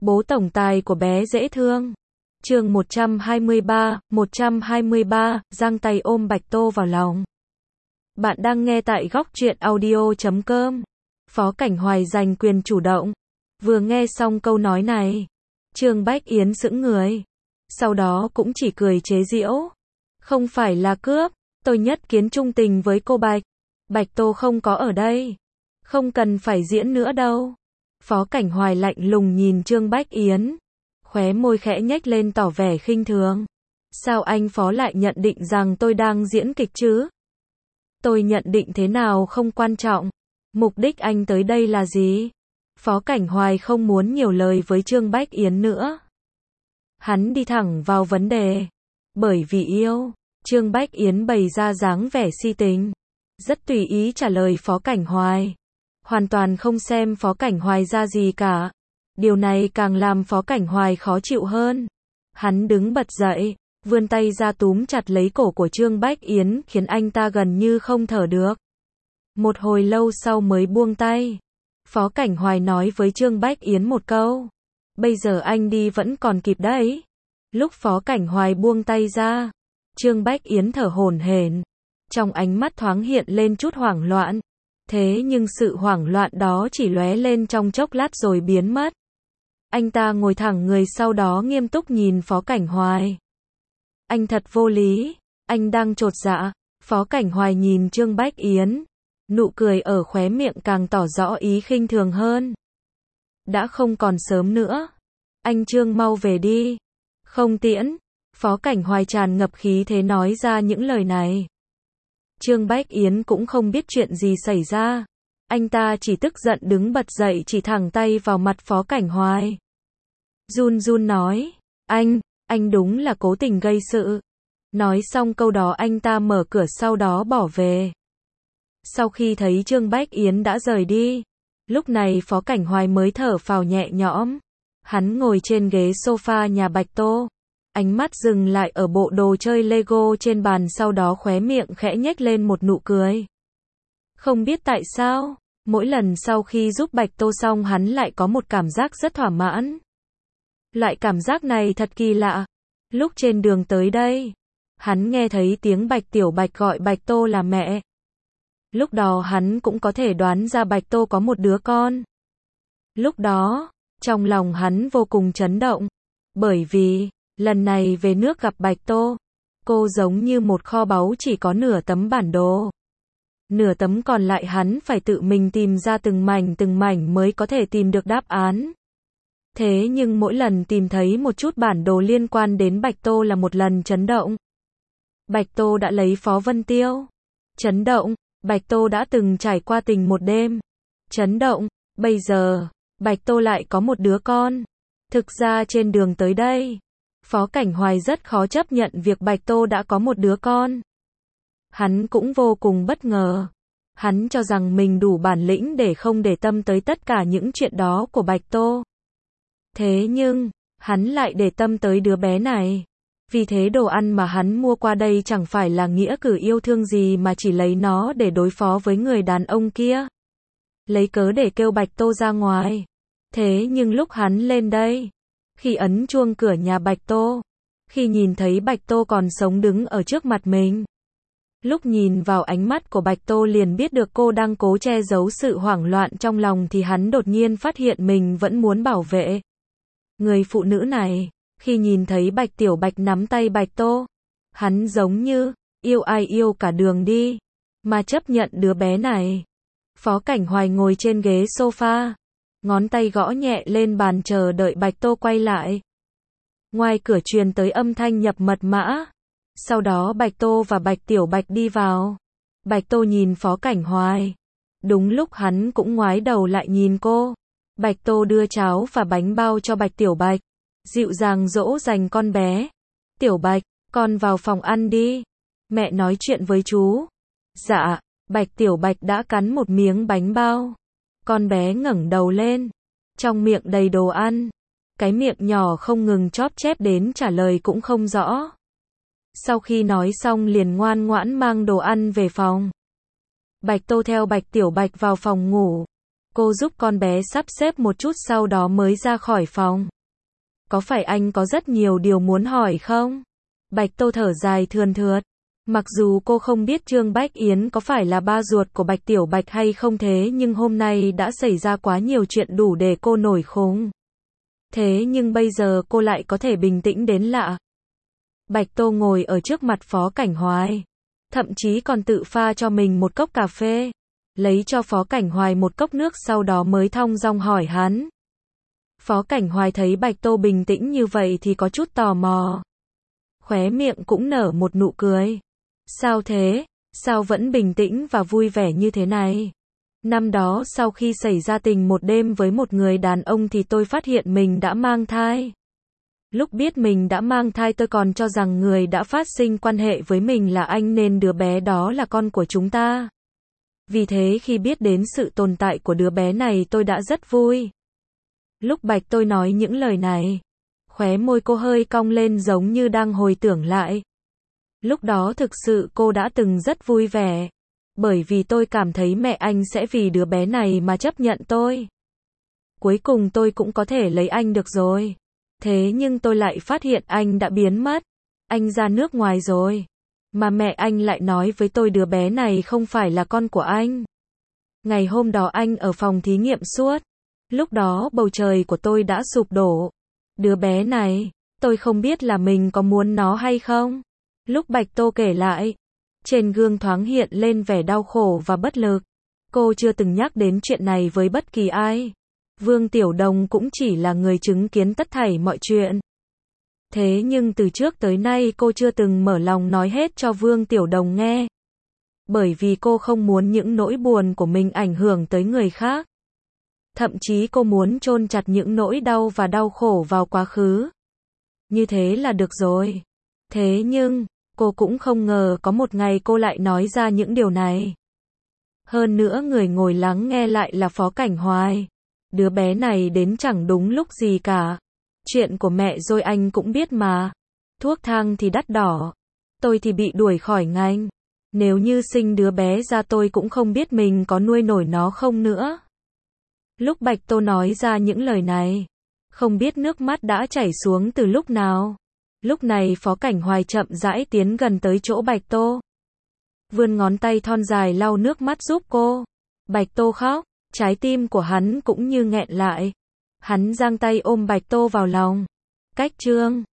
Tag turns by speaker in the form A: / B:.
A: Bố tổng tài của bé dễ thương. Chương 123, giang tay ôm Bạch Tô vào lòng. Bạn đang nghe tại góc truyện audio.com. Phó Cảnh Hoài giành quyền chủ động. Vừa nghe xong câu nói này, Trương Bách Yến sững người. Sau đó cũng chỉ cười chế giễu. Không phải là cướp, tôi nhất kiến trung tình với cô Bạch. Bạch Tô không có ở đây. Không cần phải diễn nữa đâu. Phó Cảnh Hoài lạnh lùng nhìn Trương Bách Yến. Khóe môi khẽ nhếch lên tỏ vẻ khinh thường. Sao anh Phó lại nhận định rằng tôi đang diễn kịch chứ? Tôi nhận định thế nào không quan trọng. Mục đích anh tới đây là gì? Phó Cảnh Hoài không muốn nhiều lời với Trương Bách Yến nữa. Hắn đi thẳng vào vấn đề. Bởi vì yêu. Trương Bách Yến bày ra dáng vẻ si tình. Rất tùy ý trả lời Phó Cảnh Hoài. Hoàn toàn không xem Phó Cảnh Hoài ra gì cả. Điều này càng làm Phó Cảnh Hoài khó chịu hơn. Hắn đứng bật dậy, vươn tay ra túm chặt lấy cổ của Trương Bách Yến khiến anh ta gần như không thở được. Một hồi lâu sau mới buông tay. Phó Cảnh Hoài nói với Trương Bách Yến một câu. Bây giờ anh đi vẫn còn kịp đấy. Lúc Phó Cảnh Hoài buông tay ra, Trương Bách Yến thở hổn hển. Trong ánh mắt thoáng hiện lên chút hoảng loạn. Thế nhưng sự hoảng loạn đó chỉ lóe lên trong chốc lát rồi biến mất. Anh ta ngồi thẳng người sau đó nghiêm túc nhìn Phó Cảnh Hoài. Anh thật vô lý, anh đang chột dạ. Phó Cảnh Hoài nhìn Trương Bách Yến. Nụ cười ở khóe miệng càng tỏ rõ ý khinh thường hơn. Đã không còn sớm nữa. Anh Trương mau về đi. Không tiễn. Phó Cảnh Hoài tràn ngập khí thế nói ra những lời này. Trương Bách Yến cũng không biết chuyện gì xảy ra. Anh ta chỉ tức giận đứng bật dậy chỉ thẳng tay vào mặt Phó Cảnh Hoài. Run run nói, anh đúng là cố tình gây sự. Nói xong câu đó anh ta mở cửa sau đó bỏ về. Sau khi thấy Trương Bách Yến đã rời đi, lúc này Phó Cảnh Hoài mới thở phào nhẹ nhõm. Hắn ngồi trên ghế sofa nhà Bạch Tô. Ánh mắt dừng lại ở bộ đồ chơi Lego trên bàn sau đó khóe miệng khẽ nhếch lên một nụ cười. Không biết tại sao, mỗi lần sau khi giúp Bạch Tô xong hắn lại có một cảm giác rất thỏa mãn. Loại cảm giác này thật kỳ lạ. Lúc trên đường tới đây, hắn nghe thấy tiếng Tiểu Bạch gọi Bạch Tô là mẹ. Lúc đó hắn cũng có thể đoán ra Bạch Tô có một đứa con. Lúc đó, trong lòng hắn vô cùng chấn động. Bởi vì, lần này về nước gặp Bạch Tô, cô giống như một kho báu chỉ có nửa tấm bản đồ. Nửa tấm còn lại hắn phải tự mình tìm ra từng mảnh mới có thể tìm được đáp án. Thế nhưng mỗi lần tìm thấy một chút bản đồ liên quan đến Bạch Tô là một lần chấn động. Bạch Tô đã lấy Phó Vân Tiêu. Chấn động, Bạch Tô đã từng trải qua tình một đêm. Chấn động, bây giờ, Bạch Tô lại có một đứa con. Thực ra trên đường tới đây, Phó Cảnh Hoài rất khó chấp nhận việc Bạch Tô đã có một đứa con. Hắn cũng vô cùng bất ngờ. Hắn cho rằng mình đủ bản lĩnh để không để tâm tới tất cả những chuyện đó của Bạch Tô. Thế nhưng, hắn lại để tâm tới đứa bé này. Vì thế đồ ăn mà hắn mua qua đây chẳng phải là nghĩa cử yêu thương gì mà chỉ lấy nó để đối phó với người đàn ông kia. Lấy cớ để kêu Bạch Tô ra ngoài. Thế nhưng lúc hắn lên đây, khi ấn chuông cửa nhà Bạch Tô, khi nhìn thấy Bạch Tô còn sống đứng ở trước mặt mình, lúc nhìn vào ánh mắt của Bạch Tô liền biết được cô đang cố che giấu sự hoảng loạn trong lòng thì hắn đột nhiên phát hiện mình vẫn muốn bảo vệ người phụ nữ này. Khi nhìn thấy Tiểu Bạch nắm tay Bạch Tô, hắn giống như yêu ai yêu cả đường đi, mà chấp nhận đứa bé này. Phó Cảnh Hoài ngồi trên ghế sofa, ngón tay gõ nhẹ lên bàn chờ đợi Bạch Tô quay lại. Ngoài cửa truyền tới âm thanh nhập mật mã. Sau đó Bạch Tô và Tiểu Bạch đi vào. Bạch Tô nhìn Phó Cảnh Hoài. Đúng lúc hắn cũng ngoái đầu lại nhìn cô. Bạch Tô đưa cháo và bánh bao cho Tiểu Bạch. Dịu dàng dỗ dành con bé. Tiểu Bạch, con vào phòng ăn đi. Mẹ nói chuyện với chú. Dạ, Tiểu Bạch đã cắn một miếng bánh bao. Con bé ngẩng đầu lên. Trong miệng đầy đồ ăn. Cái miệng nhỏ không ngừng chóp chép đến trả lời cũng không rõ. Sau khi nói xong liền ngoan ngoãn mang đồ ăn về phòng. Bạch Tô theo Tiểu Bạch vào phòng ngủ. Cô giúp con bé sắp xếp một chút sau đó mới ra khỏi phòng. Có phải anh có rất nhiều điều muốn hỏi không? Bạch Tô thở dài thườn thượt. Mặc dù cô không biết Trương Bách Yến có phải là ba ruột của Bạch Tiểu Bạch hay không thế nhưng hôm nay đã xảy ra quá nhiều chuyện đủ để cô nổi khùng. Thế nhưng bây giờ cô lại có thể bình tĩnh đến lạ. Bạch Tô ngồi ở trước mặt Phó Cảnh Hoài. Thậm chí còn tự pha cho mình một cốc cà phê. Lấy cho Phó Cảnh Hoài một cốc nước sau đó mới thong dong hỏi hắn. Phó Cảnh Hoài thấy Bạch Tô bình tĩnh như vậy thì có chút tò mò. Khóe miệng cũng nở một nụ cười. Sao thế? Sao vẫn bình tĩnh và vui vẻ như thế này? Năm đó sau khi xảy ra tình một đêm với một người đàn ông thì tôi phát hiện mình đã mang thai. Lúc biết mình đã mang thai tôi còn cho rằng người đã phát sinh quan hệ với mình là anh nên đứa bé đó là con của chúng ta. Vì thế khi biết đến sự tồn tại của đứa bé này tôi đã rất vui. Lúc Bạch tôi nói những lời này, khóe môi cô hơi cong lên giống như đang hồi tưởng lại. Lúc đó thực sự cô đã từng rất vui vẻ. Bởi vì tôi cảm thấy mẹ anh sẽ vì đứa bé này mà chấp nhận tôi. Cuối cùng tôi cũng có thể lấy anh được rồi. Thế nhưng tôi lại phát hiện anh đã biến mất. Anh ra nước ngoài rồi. Mà mẹ anh lại nói với tôi đứa bé này không phải là con của anh. Ngày hôm đó anh ở phòng thí nghiệm suốt. Lúc đó bầu trời của tôi đã sụp đổ. Đứa bé này, tôi không biết là mình có muốn nó hay không. Lúc Bạch Tô kể lại, trên gương thoáng hiện lên vẻ đau khổ và bất lực. Cô chưa từng nhắc đến chuyện này với bất kỳ ai. Vương Tiểu Đồng cũng chỉ là người chứng kiến tất thảy mọi chuyện. Thế nhưng từ trước tới nay cô chưa từng mở lòng nói hết cho Vương Tiểu Đồng nghe. Bởi vì cô không muốn những nỗi buồn của mình ảnh hưởng tới người khác. Thậm chí cô muốn chôn chặt những nỗi đau và đau khổ vào quá khứ. Như thế là được rồi. Thế nhưng, cô cũng không ngờ có một ngày cô lại nói ra những điều này. Hơn nữa người ngồi lắng nghe lại là Phó Cảnh Hoài. Đứa bé này đến chẳng đúng lúc gì cả. Chuyện của mẹ rồi anh cũng biết mà. Thuốc thang thì đắt đỏ. Tôi thì bị đuổi khỏi ngành. Nếu như sinh đứa bé ra tôi cũng không biết mình có nuôi nổi nó không nữa. Lúc Bạch Tô nói ra những lời này, không biết nước mắt đã chảy xuống từ lúc nào. Lúc này Phó Cảnh Hoài chậm rãi tiến gần tới chỗ Bạch Tô. Vươn ngón tay thon dài lau nước mắt giúp cô. Bạch Tô khóc, trái tim của hắn cũng như nghẹn lại. Hắn giang tay ôm Bạch Tô vào lòng. Cách chương